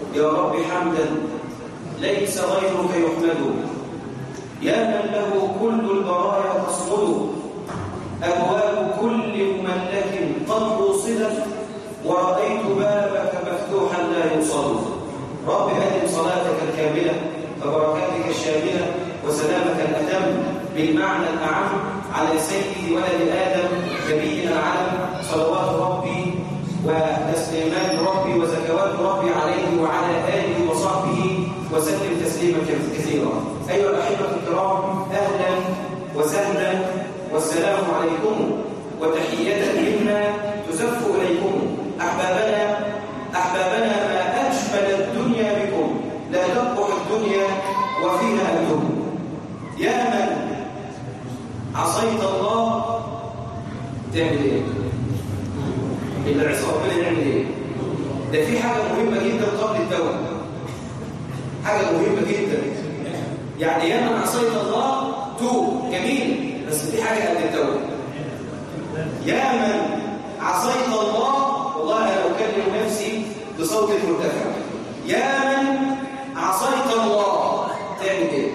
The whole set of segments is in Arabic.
يا رب حمدا ليس غيرك يحمد، يا من له كل البرايا تصمد، أبواب كل مملك قد وصلت، ورأيت بابك مفتوحا لا يوصل. رب أدم صلاتك الكاملة وبركاتك الشاملة وسلامك الأتم بالمعنى الأعم على سيد ولد آدم نبينا العالم، صلوات ربي وتسليمات ربي وزكوات ربي عليه وعلى آله وصحبه وسلم تسليما كثيرا. أيها الأحبة الكرام، أهلا وسهلا والسلام عليكم وتحية منا تزف إليكم. أحبابنا ما أجمل الدنيا بكم، لا تقبح الدنيا وفيها أنتم. يا من عصيت الله تعمل إيه؟ اللي عصى ربنا يعمل إيه؟ ده في حاجة مهمة جدا قبل التوبة، حاجة مهمة جدا. يعني يا من عصيت الله توب جميل، بس في حاجة قبل التوبة. يا من عصيت الله، والله أنا أكلم نفسي بصوت مرتفع، يا من عصيت الله تعمل إيه؟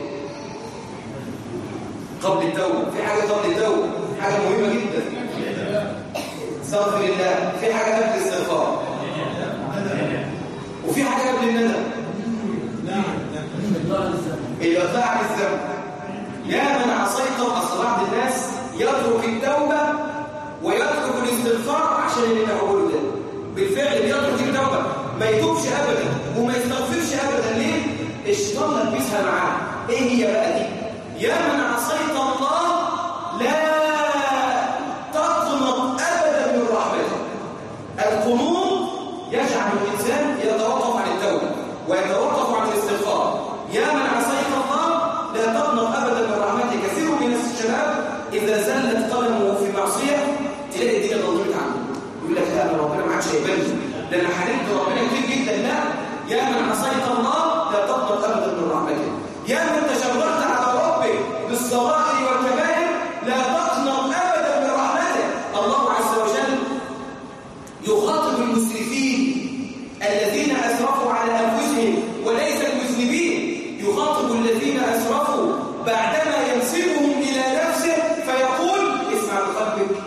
قبل التوبة في حاجة قبل التوبة، حاجة مهمة جدا. استغفر الله. في حاجة قبل الاستغفار، وفي حاجة قبل الندم، الإقلاع عن الذنب. يا من عصيت. أصل بعض الناس يترك التوبة ويترك الاستغفار عشان اللي نقوله ده. بالفعل يترك التوبة، ما يتوبش أبدا وما يستغفرش أبدا. ليه؟ الشيطان لبسها معاه. إيه هي بقى دي؟ يا من عصيت الله لا تقنط أبدا من رحمته. القنوط يجعل الإنسان يتوقف عن التوبة ويتوقف عن الاستغفار. يا من عصيت الله لا تقنط أبدا من رحمته. كثير من الشباب إذا زلت قدمه في معصية تلاقي الدنيا ضلمت عنه، يقول لك لا أنا ربنا ما عادش هيبان لي، لأن حلمت ربنا كتير جدا. لا، يا من عصيت الله لا تقنط أبدا من رحمته. يا من تشرفت على ربك بالصغائر والكبائر لا تقنط أبدا من رحمته. الله عز وجل يخاطب المسرفين الذين أسرفوا على أنفسهم وليس المذنبين، يخاطب الذين أسرفوا بعدما ينسبهم إلى نفسه فيقول اسمع بقلبك: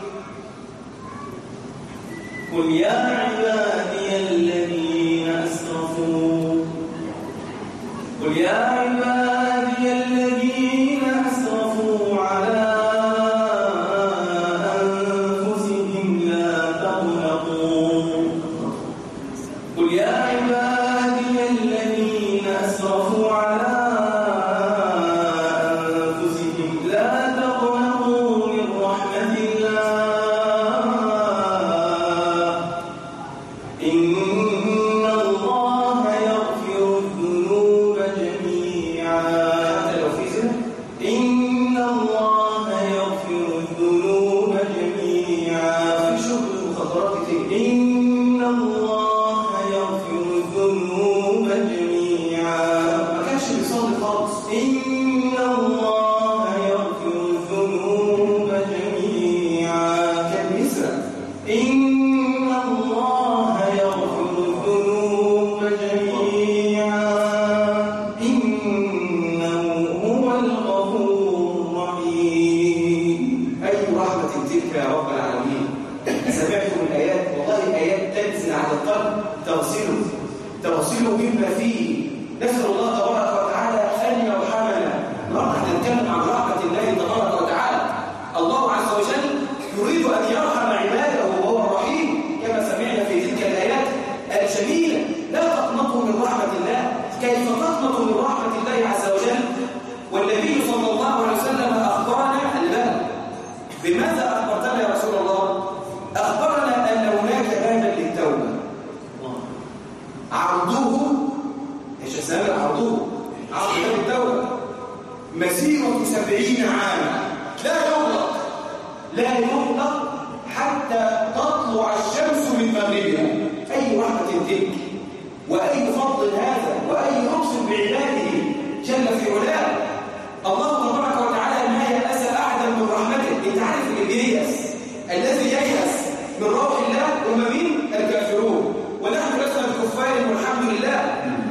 قل يا عبادي الذين أسرفوا، قل يا عبادي الذين أسرفوا على أنفسهم لا تقنطوا، قل يا عبادي الذين أسرفوا على أنفسهم لا تقنطوا من رحمة الله، إن الله يغفر الذنوب جميعا. إن الله يغفر الذنوب جميعا. في شرب المخدرات كتير. إن الله يغفر الذنوب جميعا. ما كانش بيصلي خالص. إن الله يغفر الذنوب جميعا. كان بيسرق. إن الله يغفر الذنوب جميعا إنه هو الغفور الرحيم. أي رحمة تلك يا رب العالمين. سمعتم الآيات، والله آيات تنزل على القلب تغسله مما فيه. نسأل الله تبارك وتعالى أن يرحمنا. النهارده هنتكلم عن رحمة الله تبارك وتعالى. الله عز وجل يريد أن يرحم عباده وهو الرحيم كما سمعنا في تلك الآيات الجميلة. لا تقنطوا من رحمة الله. كيف تقنطوا من رحمة الله عز وجل؟ والنبي صلى الله عليه وسلم أخبرنا بماذا أخبرتنا يا رسول الله؟ أخبرنا أن هناك بابا للتوبة عرضه ايش اسمه؟ عرض باب التوبة مسيرة 70 عاما لا يغلق حتى تطلع الشمس من مغربها. أي رحمة تلك وأي فضل هذا وأي لطف بعباده جل في علاه. الله تبارك وتعالى ما يأس أحدا من رحمته. انت عارف اليأس الذي ييأس من روح الله هم مين؟ الكافرون. ونحن لسنا بكفار والحمد لله.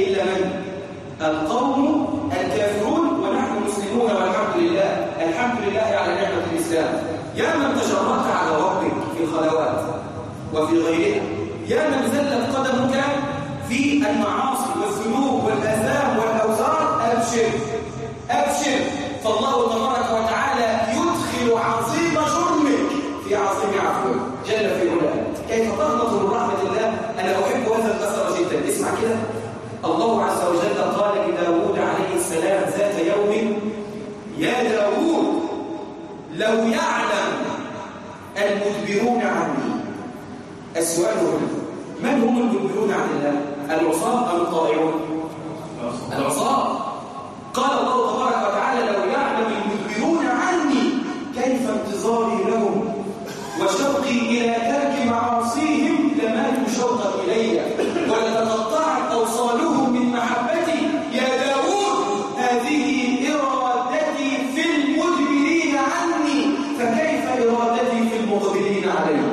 إلا من؟ القوم الكافرون ونحن مسلمون والحمد لله. الحمد لله على نعمة الإسلام. يا من تجرأت على ربك في الخلوات وفي غيرها، يا من زلت قدمك في المعاصي والذنوب والآثام والأوزار، أبشر أبشر، فالله تبارك وتعالى يدخل عظيم جرمك في عظيم عفوه جل في علاه. كيف تغلط من رحمة الله؟ أنا أحب هذا الأثر جدا. اسمع كده، الله عز وجل قال لداود عليه السلام ذات يوم: يا داود لو يعلم المدبرون عني. السؤال هنا: من هم المدبرون عن الله؟ العصاة أم الطائعون؟ العصاة. قال الله تبارك وتعالى: لو يعلم المدبرون عني كيف انتظاري لهم وشوقي إلى ترك معاصيهم لماتوا شوقا إلي ولتقطعت أوصالهم من محبتي. يا داود هذه إرادتي في المدبرين عني، فكيف إرادتي في المقبلين علي؟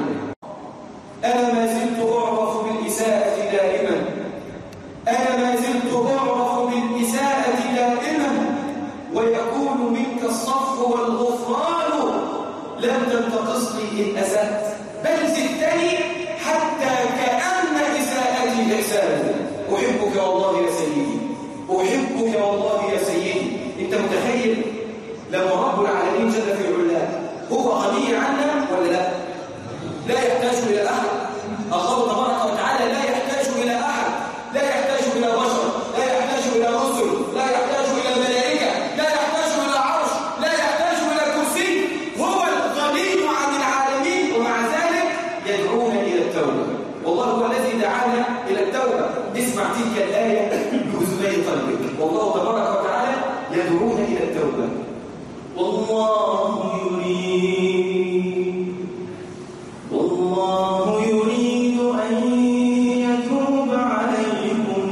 أنا ما زلت أعرف بالإساءة دائما، أنا ما زلت أعرف بالإساءة دائما، ويكون منك الصفح والغفران لم تنتقصني إن أسأت، بل زدتني حتى كأن إساءتي إحساني. أحبك والله يا سيدي، أحبك والله يا سيدي. أنت متخيل لما رب العالمين جل في علاه هو غني عنا ولا لا؟ لا يحتاج إلى أحد. الله تبارك وتعالى لا يحتاج إلى أحد، لا يحتاج إلى بشر، لا يحتاج إلى رسل، لا يحتاج إلى ملائكة، لا يحتاج إلى عرش، لا يحتاج إلى كرسي. هو الغني عن العالمين، ومع ذلك يدعونا إلى التوبة. والله هو الذي دعانا إلى التوبة. اسمع تلك الآية بأذني قلبك. والله تبارك وتعالى يدعونا إلى التوبة. والله يريد أن يتوب عليكم،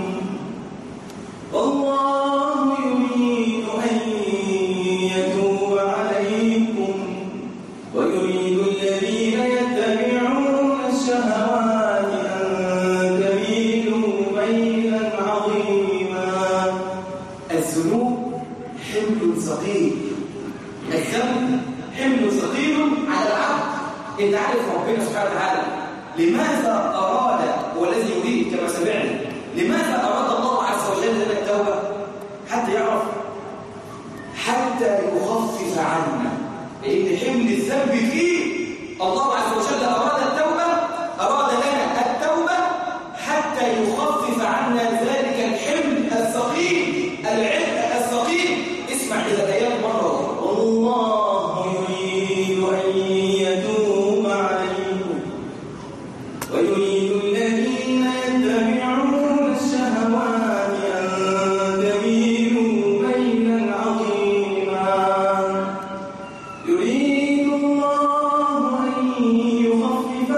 والله يريد أن يتوب عليكم، ويريد الذين يتبعون الشهوات أن تميلوا ميلا عظيما. الذنوب حمل ثقيل، الذنب حمل ثقيل على العبد. انت عارف ربنا سبحانه وتعالى لماذا أراد، هو الذي يريد كما سمعنا، لماذا أراد الله عز وجل لنا التوبة؟ حتى يعرف، حتى يخفف عنا، لأن حمل الذنب فيه. الله عز وجل أراد التوبة، أراد لنا التوبة حتى يخفف عنا ذلك الحمل الثقيل، العبء الثقيل. اسمع إذا الآيات مرة: والله يريد أن يتوب عليكم، ويريد الذين يتبعون الشهوات أن تميلوا ميلا عظيما. يريد الله أن يخفف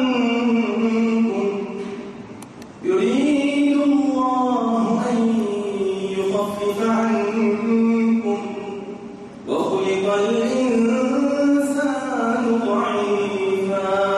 عنكم، يريد الله أن يخفف عنكم، وخلق الإنسان ضعيفا.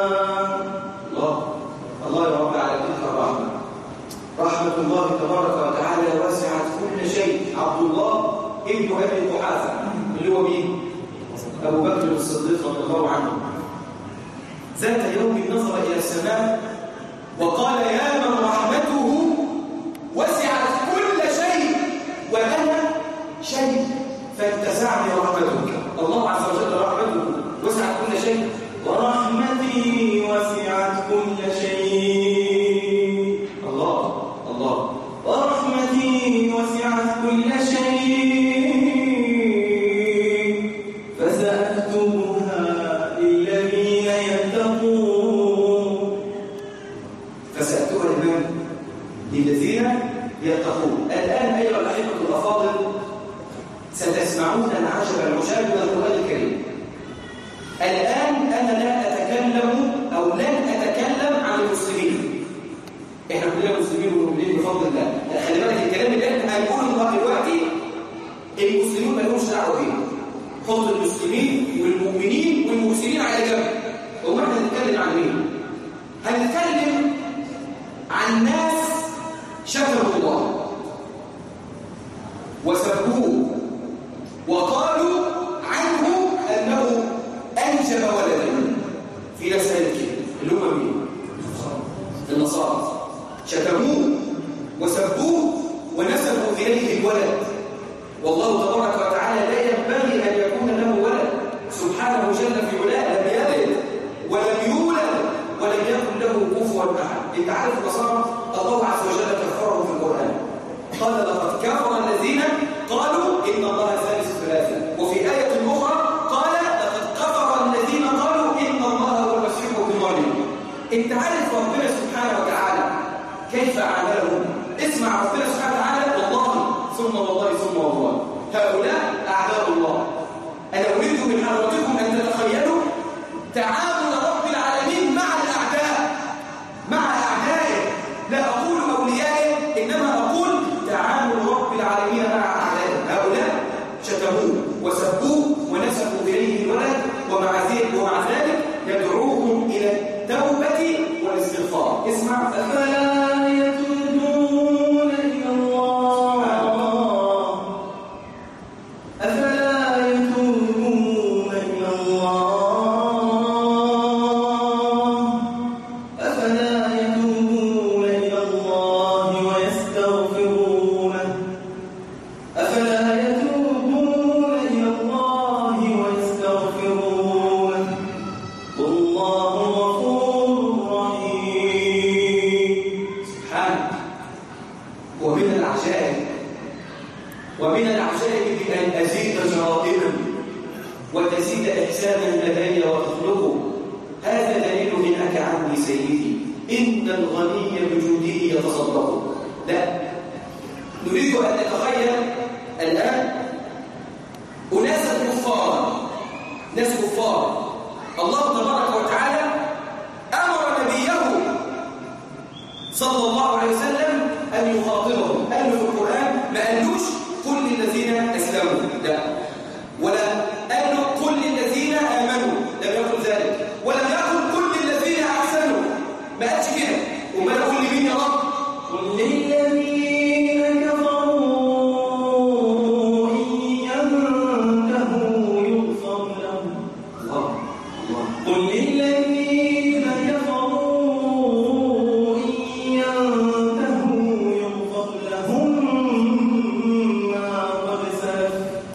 الله يا رب على تلك الرحمة. رحمة الله تبارك وتعالى وسعت كل شيء. عبد الله ابن أبي قحافة اللي هو مين؟ أبو بكر الصديق رضي الله عنه، ذات يوم نظر إلى السماء وقال: يا من رحمته وسعت كل شيء وأنا شيء فاتسعني رحمتك. الله عز وجل رحمته وسعت كل شيء، ورحمتي وسعت كل شيء. الله الله، ورحمتي وسعت كل شيء فسأكتبها للذين يتقون. فسأكتبها لمن؟ للذين يتقون. الآن أيها الأحبة الأفاضل ستسمعون العجب العجاب من القرآن الكريم. الآن أنا لا أتكلم أو لن أتكلم عن المسلمين. إحنا كلنا مسلمين ومؤمنين بفضل الله. خلي بالك الكلام اللي إحنا هنقوله دلوقتي المسلمين ما لهمش دعوة بيه. حط المسلمين والمؤمنين والمسلمين على جنب. وما احنا هنتكلم عن مين؟ هنتكلم عن ناس شكروا الله. ثم والله ثم والله. هؤلاء أعداء الله. أنا أريد من حضراتكم أن تتخيلوا تعامل رب العالمين مع الأعداء، مع أعدائه، لا أقول أوليائه، إنما أقول تعامل رب العالمين مع أعدائه. هؤلاء شتموه وسبوه ونسبوا إليه الولد، ومع ذلك يدعوهم إلى التوبة والاستغفار. اسمع: أفلا يتوبون إلى الله، أفلا يتوبون إلى الله، أفلا يتوبون إلى الله ويستغفرونه، أفلا يتوبون إلى الله ويستغفرونه، والله غفور رحيم. سبحانه. ومن العجائب بأن أزيد جرائما وتزيد إحسانا لدي وتخلقه، هذا دليل غناك عني سيدي، إن الغني بجوده يتصدق. لا، نريد أن نتخيل الآن أناسا كفار، ناس كفار، الله تبارك وتعالى أمر نبيه صلى الله عليه وسلم أن يخاطبهم. قال له في القرآن ما قالوش كل الذين أسلموا، لا، ولا قال له كل الذين آمنوا، لم يقل ذلك، ولم يقل كل الذين أحسنوا، ما قالش كده. وما يقول لمين يا رب؟ قل للذين كفروا إن ينتهوا يغفر لهم. قل للذين كفروا إن ينتهوا يغفر لهم ما قد سلف.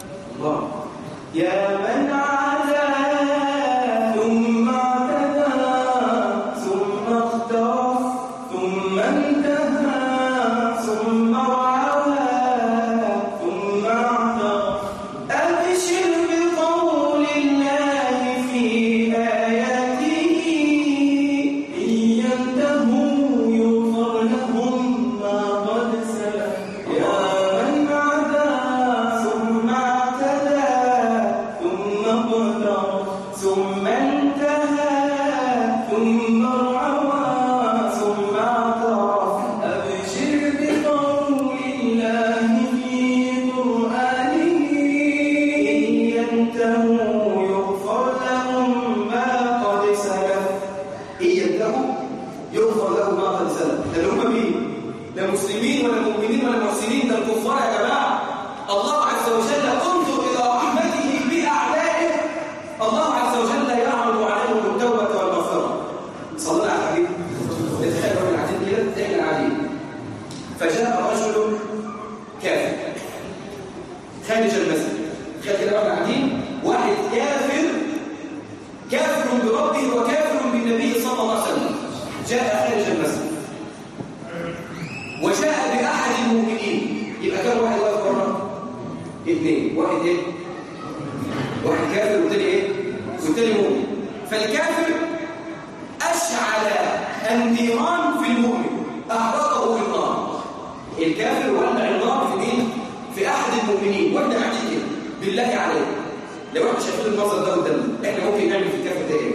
يا من عدا ثم اعتدى ثم اختار ثم انتهى ثم رعى ثم اعترف، أبشر بقول الله في آياته إن ينتهوا يغفر لهم ما قد سلف. يا من عدا ثم اعتدى ثم اقترف ثم انتهى ثم رعى ثم اعترف، أبشر بقول الله في قرآنه إن ينتهوا يغفر لهم ما قد سلف. إن ينتهوا يغفر لهم ما قد سلف. ده هم مين؟ لا مسلمين ولا مؤمنين ولا محسنين، ده الكفار يا جماعة. الله عز وجل انظر إلى رحمته بأعدائه، الله عز وجل يعرض عليهم التوبة والمغفرة. صلى الله على الحبيب. نتخيل من العديد كده، احنا قاعدين فجاء رجل كافر خارج المسجد. تخيل كده واحنا قاعدين، واحد كافر بربه وكافر بالنبي صلى الله عليه وسلم، جاء خارج المسجد وجاء بأحد المؤمنين. يبقى كم واحد واقف بره؟ اثنين. واحد ايه؟ واحد كافر والتاني ايه؟ والتاني مؤمن. فالكافر أشعل النيران في المؤمن، أحرقه بالنار. الكافر ولع النار في مين؟ في أحد المؤمنين. واحنا قاعدين كده بالله عليك، لو احنا شايفين المنظر ده قدامنا، احنا ممكن نعمل في الكافر ده ايه؟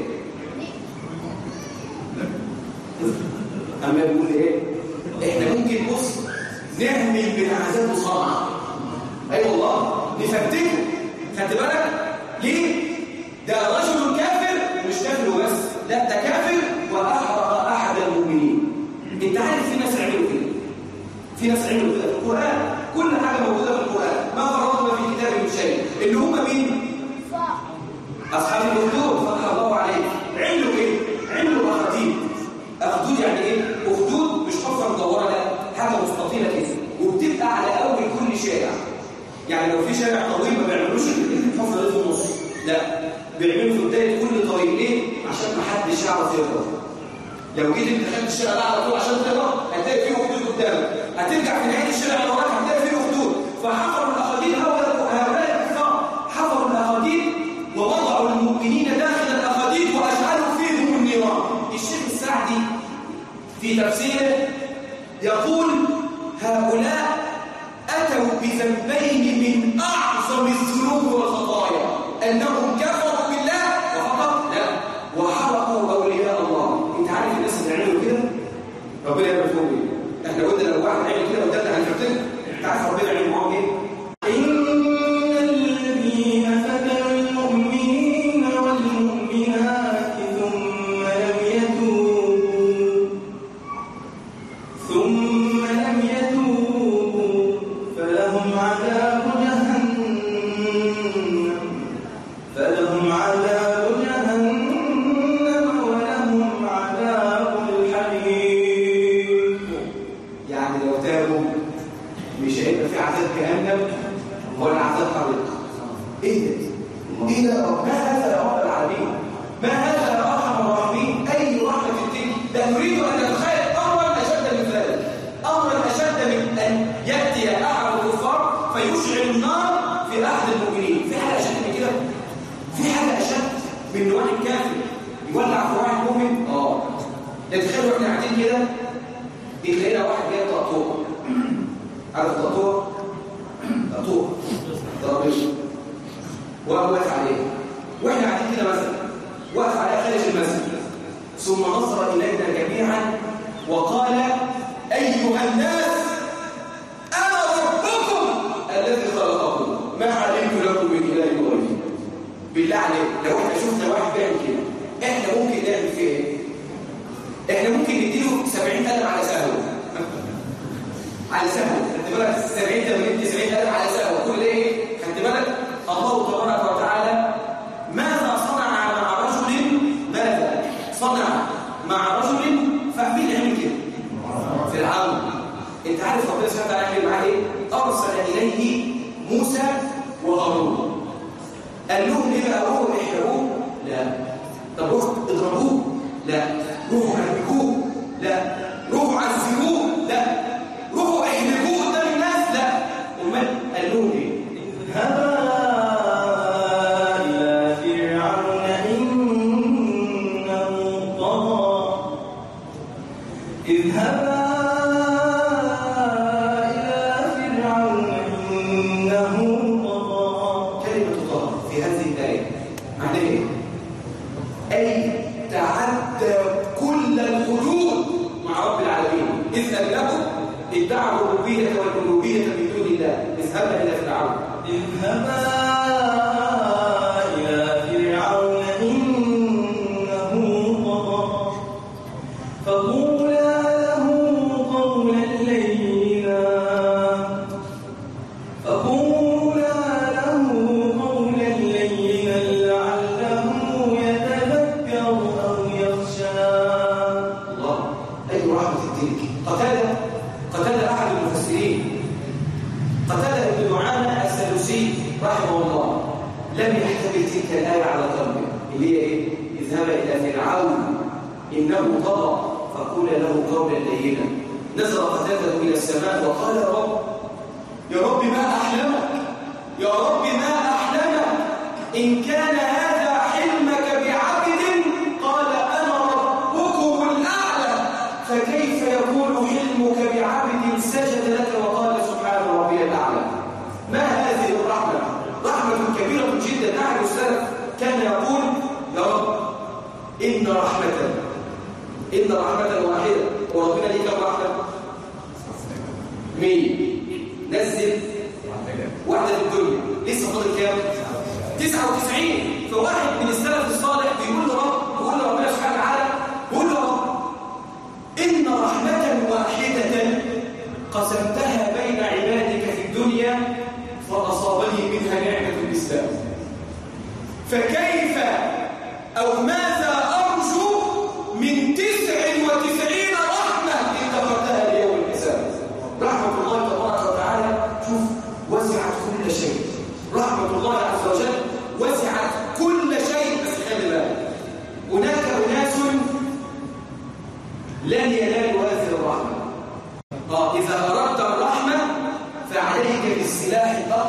أما بيقول ايه؟ احنا ممكن بص نعمل بالعذاب صنعا. اي والله نفتكه. خدت بالك؟ ليه؟ ده رجل كافر، مش كافر وبس، لا ده كافر وأحرق أحد المؤمنين. انت عارف في ناس عملوا كده، في ناس عملوا كده في القرآن، كل حاجة موجودة في القرآن، ما فرطنا في كتاب من شيء. اللي هم مين؟ أصحاب الأخدود، فتح الله عليهم. عملوا ايه؟ عملوا أخدود. أخدود يعني ايه؟ أخدود مش حفرة مدورة، لا، حاجة مستطيلة كده، وبتبقى على أول كل شارع. يعني لو في شارع طويل ما بيعملوش الحفرة دي في النص، لا، بيعملوا في بداية كل طريق. ليه؟ عشان ما حدش يعرف يقرا. لو جيت انت خدت الشارع ده على طول عشان تقرا، هتلاقي فيه أخدود قدامك، هترجع في نهاية الشارع اللي وراك هتلاقي فيه أخدود. فحفروا الأخاديد، هؤلاء الكفار حفروا الأخاديد ووضعوا المؤمنين داخل الأخاديد وأشعلوا فيهم النيران. الشيخ السعدي في تفسيره يقول: هؤلاء أتوا بذنبين من أعظم الذنوب والخطايا، أنهم كفروا بالله وفقط لا وحرقوا أولياء الله. أنت عارف الناس اللي عملوا كده ربنا يعمل فيهم إيه؟ إحنا قلنا لو واحد عمل كده قدامنا هنفتن. أنت عارف ربنا يعمل معاهم إيه؟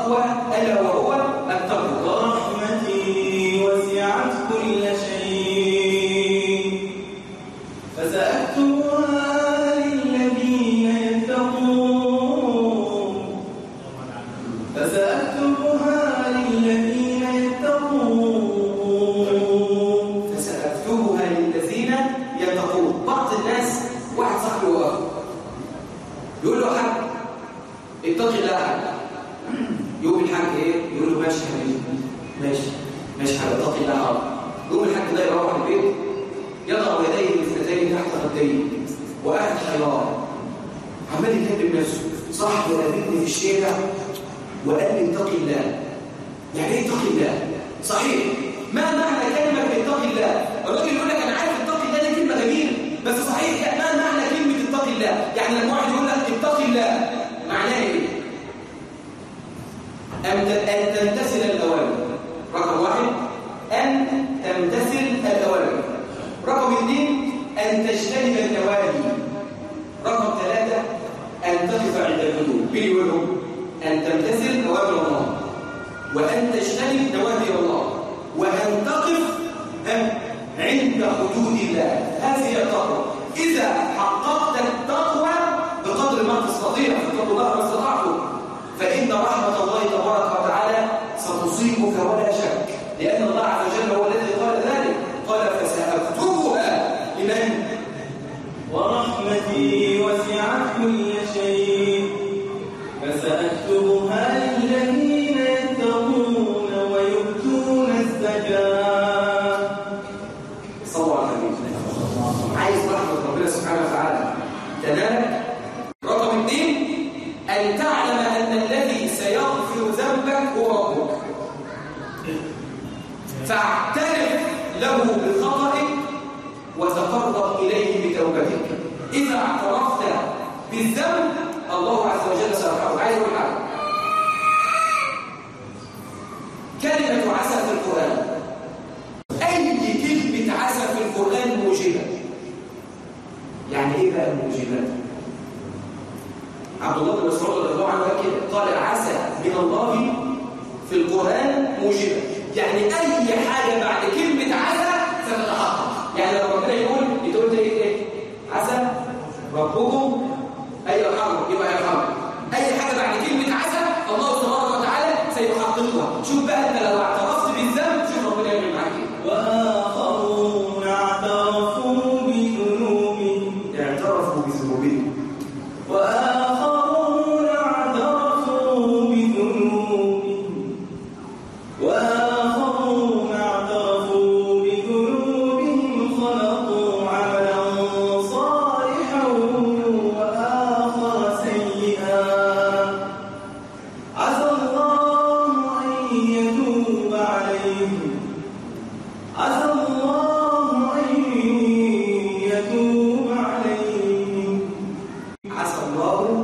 ألا وهو التقوى. رحمتي وسعت كل شيء على اتقي الله حرام. يقوم الحاج ده يروح البيت يضع يديه الاثنتين تحت خديه وقاعد حيران عمال يكلم نفسه. صاحبي قابلني في الشارع وقال لي اتقي الله. يعني ايه اتقي الله؟ صحيح، ما معنى كلمه اتقي الله؟ الراجل يقول لك انا عارف اتقي الله دي كلمه جميله، بس صحيح يعني ما معنى كلمه اتقي الله؟ يعني لما واحد يقول لك اتقي الله معناه ايه؟ ان تمتثل الاوامر. رقم واحد ان تمتثل الاوامر. رقم اثنين ان تجتنب النواهي. رقم ثلاثه ان تقف عند الحدود. بيني وبينهم ان تمتثل اوامر الله وان تجتنب نواهي الله وان تقف عند حدود الله. هذه هي التقوى. اذا حققت التقوى بقدر ما تستطيع فاتقوا الله ما استطعتم، فان رحمه الله تبارك وتعالى ستصيبك ولا شك، لان الله عز وجل هو الذي قال ذلك. قال فساكتبها لمن؟ ورحمتي وسعت كل شيء فساكتبها للذين يتقون ويؤتون الزكاه. صلوا على النبي. عايز رحمه ربنا سبحانه وتعالى تنالك. رقم اثنين ان تعلم ان الذي سيغفر ذنبك هو ربك، فاعترف له بخطئك وتقرب اليه بتوبتك. اذا اعترفت بالذنب الله عز وجل سيرحمك. عايز اقول حاجه، كلمه عسى في القران، اي كلمه عسى في القران موجبه. يعني ايه بقى الموجبات؟ عبد الله بن مسعود رضي الله عنه كده قال عسى من الله في القران موجبه، يعني اي حاجه بعد كلمه عسى ستتحقق. يعني لو ربنا يقول ايه عسى ربكم اي يرحمكم يبقى يرحمكم. اي حاجه بعد كلمه عسى الله سبحانه وتعالى سيحققها. شوف بقى انت لو اعترفت بالذنب شوف ربنا يعمل معاك ايه. واخرون اعترفوا بذنوبهم اعترفوا بذنوبهم واخرون اعترفوا بذنوبهم واخرون اعترفوا بذنوبهم خلقوا عملا صالحا واخر سيئا عسى الله ان يتوب عليهم عسى الله ان يتوب عليهم عسى الله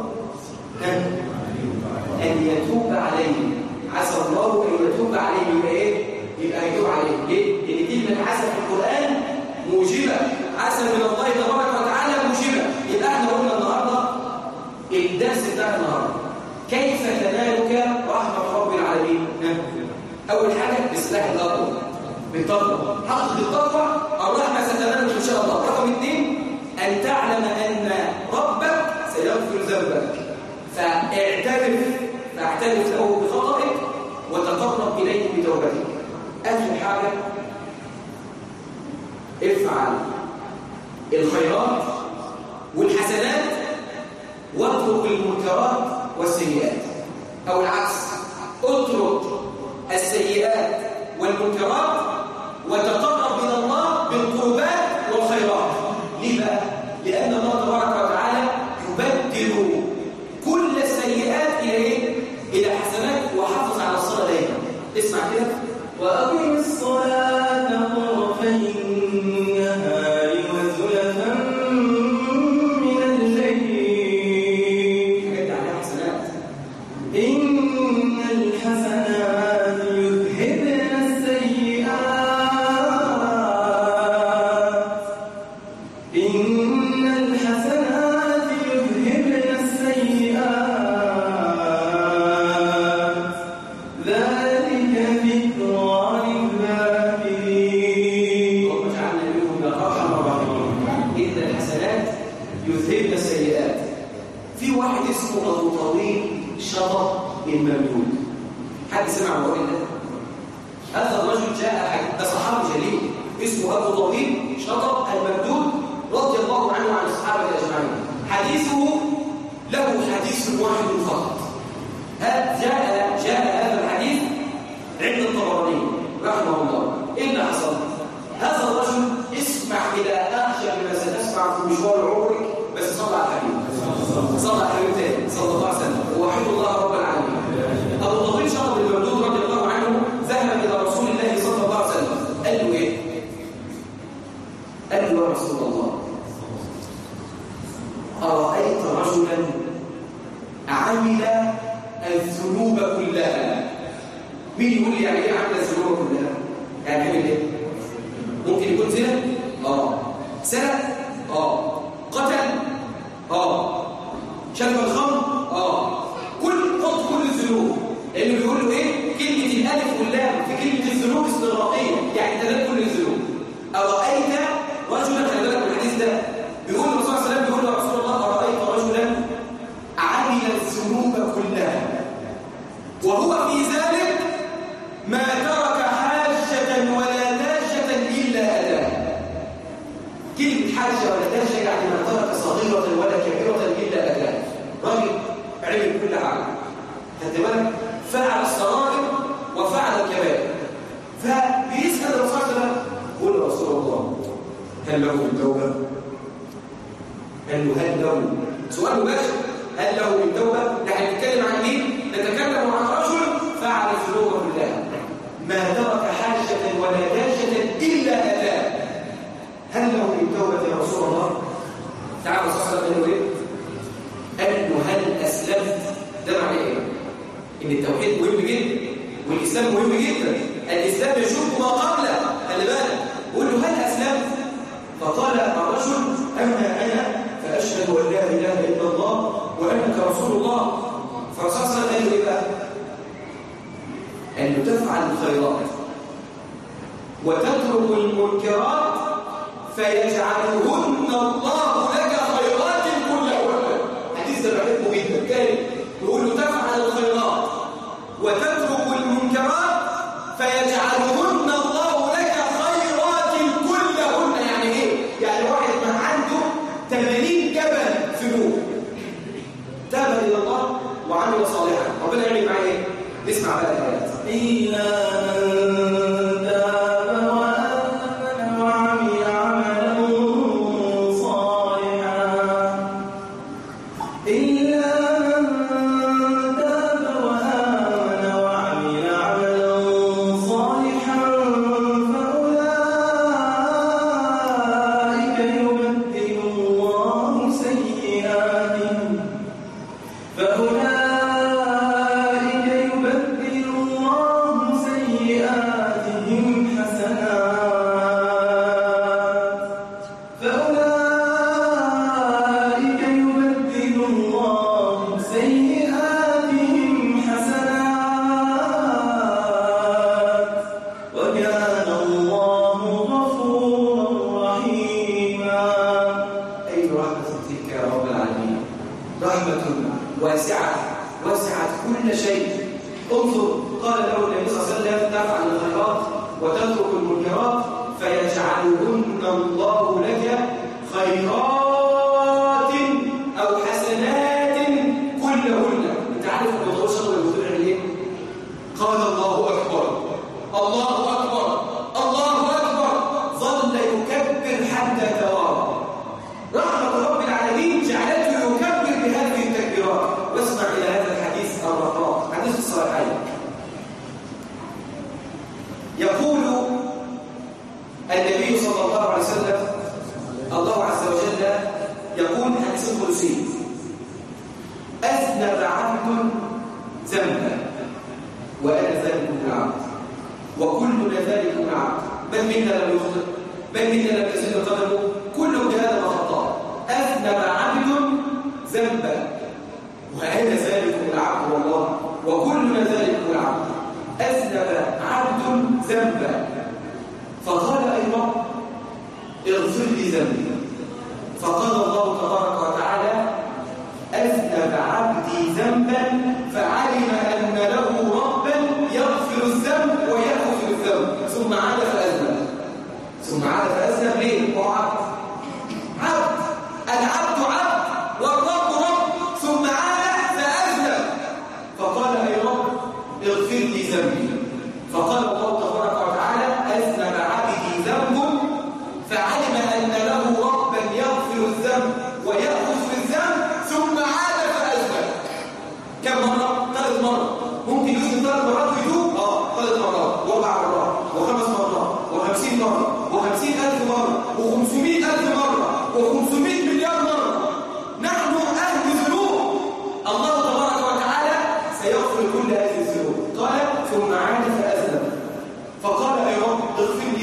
ان يتوب عليهم. عسى الله ان يتوب عليهم. يبقى ايه؟ يبقى يتوب عليهم. ليه؟ لان كلمه عسى في القران موجبه. عسى من الله تبارك وتعالى موجبه. يبقى احنا قلنا النهارده الدرس بتاع النهارده كيف تنالك رحمه رب العالمين. اول حاجه بسلاح التقوى، بالتقوى. حقق التقوى الرحمه ستنالك ان شاء الله. رقم اثنين ان تعلم ان ربك سيغفر ذنبك، فاعترف له بخطئك وتقرب اليه بتوبتك. اخر حاجه افعل الخيرات والحسنات واترك المنكرات والسيئات، او العكس، اترك السيئات والمنكرات وتقرب الى الله بالقربات والخيرات. ليه بقى؟ لان الله تبارك وتعالى يبدل كل السيئات الى ايه؟ الى حسنات. وحافظ على الصلاه دايما. اسمع كده، واقم الصلاه طرفي النهار وزلفا من الليل. حاجات عليها حسنات. ان الحسنات يذهبن السيئات ان الحسنات يذهبن السيئات ذلك ذكرى للذاكرين. اللهم اجعلنا منهم يا ارحم الراحمين. ان الحسنات يذهبن السيئات. في واحد اسمه ابو طويل شطط الممدود. حد سمع الراجل ده؟ هذا الرجل جاء، ده صحابي جليل اسمه ابو طويل شطط الممدود رضي الله عنه وعن الصحابه اجمعين. حديثه له حديث واحد فقط. جاء هذا الحديث عند الطبراني رحمه الله صلى الله عليه وسلم ووحيد الله رب العالمين. أبو طويل شرب المردود رضي الله عنه ذهب إلى رسول الله صلى الله عليه وسلم قال له إيه؟ قال له يا رسول الله أرأيت رجلا عمل الذنوب كلها. مين يقول لي يعني ايه عمل الذنوب كلها؟ يعني عمل ايه؟ ممكن يكون زنا؟ سرق؟ قتل؟ شرب الخمر؟ كل الذنوب. لأنه بيقول له ايه؟ كلمة الألف واللام في كلمة الذنوب استغراقية، يعني تدل كل الذنوب. أرأيت رجلا، خلي بالك من الحديث ده، بيقول الرسول صلى الله عليه وسلم بيقول له يا رسول الله أرأيت رجلا عمل الذنوب كلها وهو في ذلك ما ترك حاجة ولا داجة إلا أداها. كلمة حاجة ولا داجة يعني ما ترك صغيرة ولا كبيرة إلا أداها. راجل عمل كل حاجة، خدت بالك؟ فعل الصغائر وفعل الكبائر. فبيسأل الرسول صلى الله عليه وسلم قل يا رسول الله هل له من توبة؟ هل له سؤال مباشر، هل له من توبة؟ نحن نتكلم عن مين؟ نتكلم عن رجل فعل الذنوب كلها ما ترك حاجة ولا داجة إلا أداه. هل له من توبة يا رسول الله؟ تعالى الرسول صلى الله عليه وسلم قال له هل أسلمت؟ ده معنى إيه؟ إن التوحيد مهم جدا والإسلام مهم جدا. الإسلام يشوف ما قبله، خلي بالك. قول له هل أسلمت؟ فقال الرجل أما أنا فأشهد أن لا إله إلا الله وأنك رسول الله. فالرسول صلى الله عليه وسلم قال له إيه بقى؟ أن تفعل الخيرات وتترك المنكرات فيجعلهن الله لك خيرات كلهن. حديث ده بحبه جدا. كان يقول له تفعل الخيرات وتترك المنكرات فيجعلهن الله لك خيرات كلهن. يعني ايه؟ يعني واحد ما عنده 80 جبل ذنوب تاب الى الله وعمل صالحا، ربنا يعمل معاه ايه؟ اسمع بقى الايات. إلا من تاب وآمن وعمل عملا صالحا إلا من تاب وآمن وعمل عملا صالحا فأولئك يبدل الله سيئاتهم وسعت كل شيء. انظر قال له النبي صلى الله عليه وسلم تفعل الخيرات وتترك المنكرات فيجعلهن الله لك خيرات أو حسنات كلهن. انت عارف الدكتور شغل الدكتور يعمل ايه؟ قال الله أكبر الله أكبر الله أكبر، ظل يكبر حتى توارى. رحمة رب العالمين جعلته يكبر بهذه التكبيرات. واسمع إلى هذا الحديث الرقراق، حديث الصحيحين. يقول النبي صلى الله عليه وسلم الله عز وجل يقول حديث القدسي: أذنب عبد ذنبا وأنا ذلك العبد وكلنا ذلك العبد، بل منا لم يخطئ بل منا لم تزل قدمه كل جهاد وخطأ. أذنب عبد ذنبا وأنا ذلك العبد والله وكلنا ذلك العبد. أذنب عبد ذنبا فقال أي رب اغفر لي ذنبي، فقال الله تبارك وتعالى: أذنب عبدي ذنبا فعلم أن له ربا يغفر الذنب ويأخذ الذنب، ثم عاد فأذنب ليه؟ هو عبد العبد عبد والرب رب، ثم عاد فأذنب فقال أي رب اغفر لي ذنبي، فقال الله تبارك وتعالى: أذنب عبدي ذنب فعلم أن له ربا يغفر الذنب ويأخذ الذنب ثم عاد فأذنب.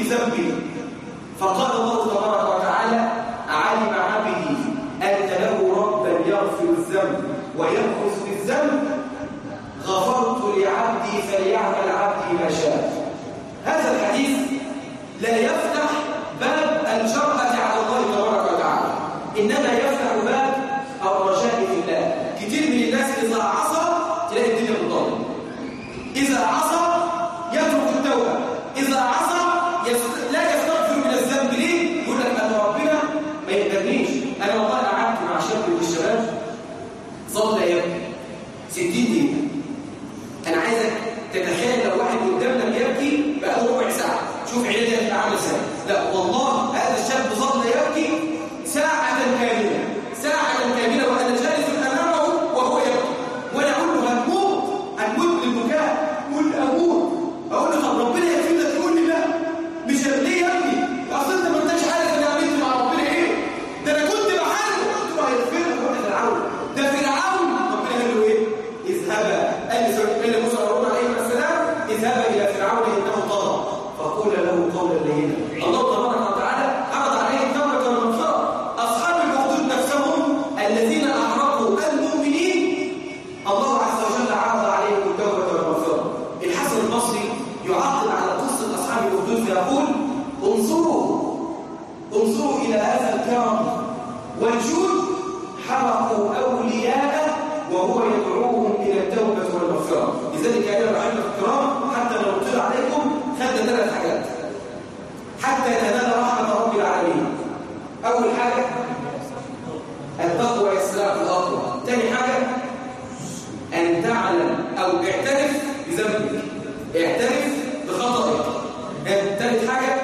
بذنبي. فقال الله تبارك وتعالى: علم عبدي أن له ربا يغفر الذنب ويأخذ بالذنب، غفرت لعبدي فليعمل عبدي ما شاء. هذا الحديث لا يفتح باب الجرأة على الله تبارك وتعالى، إنما يفتح باب الرجاء في الله. كتير من الناس إذا عصى تلاقي الدنيا بتضل، إذا عصى يترك التوبة، إذا عصى لا يستغفر من الذنب. ليه؟ يقول لك أن ربنا ما يقدرنيش. أنا والله قعدت مع شاب من الشباب ظل يبكي 60 دقيقة. أنا عايزك تتخيل لو واحد قدامنا بيبكي بقاله ربع ساعة، شوف عينيه هتبقى عاملة ازاي. لا والله هذا الشاب ظل يبكي ساعة كاملة، ساعة كاملة، وأنا جالس أمامه وهو يبكي، وأنا أقول له هنموت بالبكاء، قول أموت. أقول له طب ربنا يكفينا، تقول لي لا مش ليه يا ابني؟ أصل أنت ما انتش عارف أنا عملت مع ربنا إيه؟ ده أنا كنت بحارب. قلت له هيغفر لك وأنت فرعون. ده فرعون ربنا قال له إيه؟ اذهبا، قال لي سورة الله موسى وهارون عليهما السلام: اذهبا إلى فرعون إنه طغى فقول له قولا لينا. الله تبارك وتعالى عرض عليه التوبة والمغفرة. أصحاب الأخدود نفسهم الذين أحرقوا المؤمنين الله عز وجل عرض عليهم التوبة والمغفرة. الحسن البصري يعقب على قصة أصحاب الأخدود فيقول: انظروا إلى هذا الكرم والجود، حرقوا أولياءه وهو يدعوهم إلى التوبة والمغفرة. لذلك يا أيها الكرام، حتى لو طلع عليكم خدنا 3 حاجات حتى تنال رحمة رب العالمين. أول حاجة التقوى والإسراع في الأرض. ثاني حاجة أن تعلم أو اعترف بذنبك، اعترف بخطئك. ثالث حاجة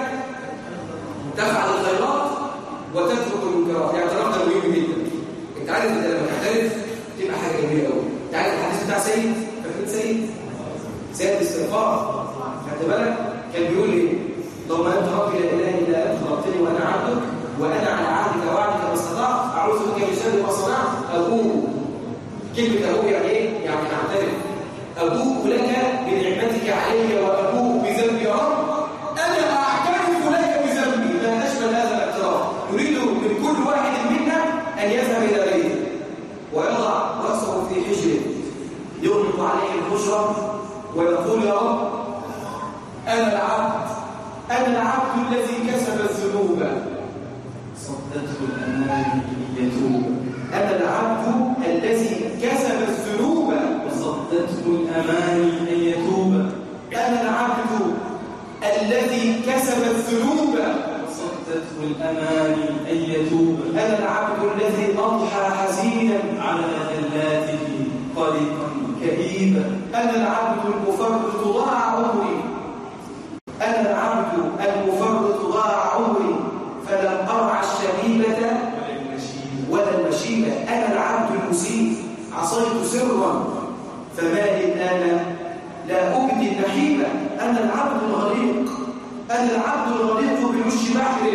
تفعل الخيرات وتترك المنكرات. الاعتراف ده مهم جدا. أنت عارف أنت لما تعترف تبقى حاجة جميلة قوي. أنت عارف الحديث بتاع سيد؟ فاكرين سيد الاستغفار؟ خدت بالك؟ كان بيقول إيه؟ اللهم أنت ربي لا إله إلا أنت خلقتني وأنا عبدك وأنا على عهدك ووعدك ما استطعت، أعوذ بك من شر ما صنعت، أبوء. كلمة أبوء يعني إيه؟ يعني أعترف. أبوء لك بنعمتك علي وأبوء بذنبي يا رب. أنا أعترف لك بذنبي. لا أشمل هذا الاعتراف. يريد من كل واحد منا أن يذهب إلى بيته ويضع رأسه في حجره، يغلق عليه البشرى ويقول: يا رب أنا العبد الذي كسب الذنوب صدته الأمان يتوب. أنا العبد الذي كسب الذنوب وصدته الأمان أن يتوب. أنا العبد الذي كسب الذنوب وصدته الأمان أن يتوب. أنا العبد الذي أضحى حزينا على ذلاته قلقا كئيبا. أنا العبد المفرط ضاع عمري. أنا العبد المفرط ضاع عمري فلم أرعى الشبيبة ولا المشيبة. أنا العبد المسيء عصيت سرا فما لي الآن لا أبدي النحيبة. أنا العبد الغريق. أنا العبد الغريق بوش بحر.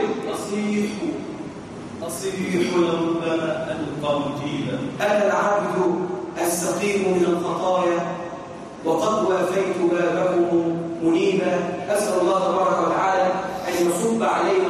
أصيح لربما ألقى مجيبا. أنا العبد السقيم من الخطايا وقد وافيت بابه منيبا. أسأل الله تبارك وتعالى أن يصب علينا